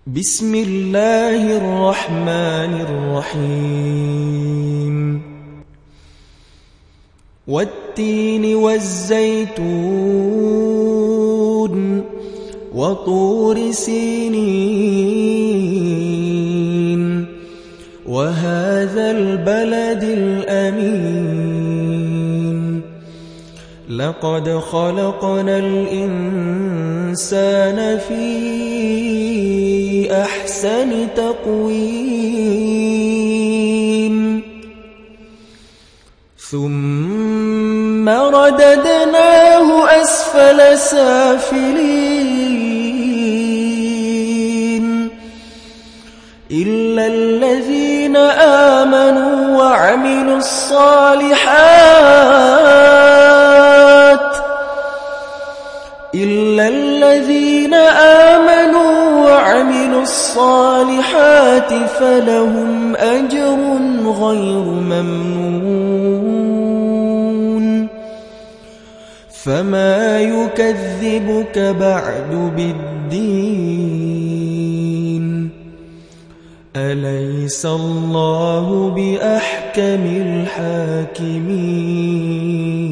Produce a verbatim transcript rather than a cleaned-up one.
بسم الله الرحمن الرحيم والتين والزيتون وطور سينين وهذا البلد الأمين لقد خلقنا الإنسان في أحسن تقويم ثم رددناه أسفل سافلين إلا الذين آمنوا وعملوا الصالحات إلا الذين آمنوا وعملوا الصالحات فلهم أجر غير ممنون فما يكذبك بعد بالدين أليس الله بأحكم الحاكمين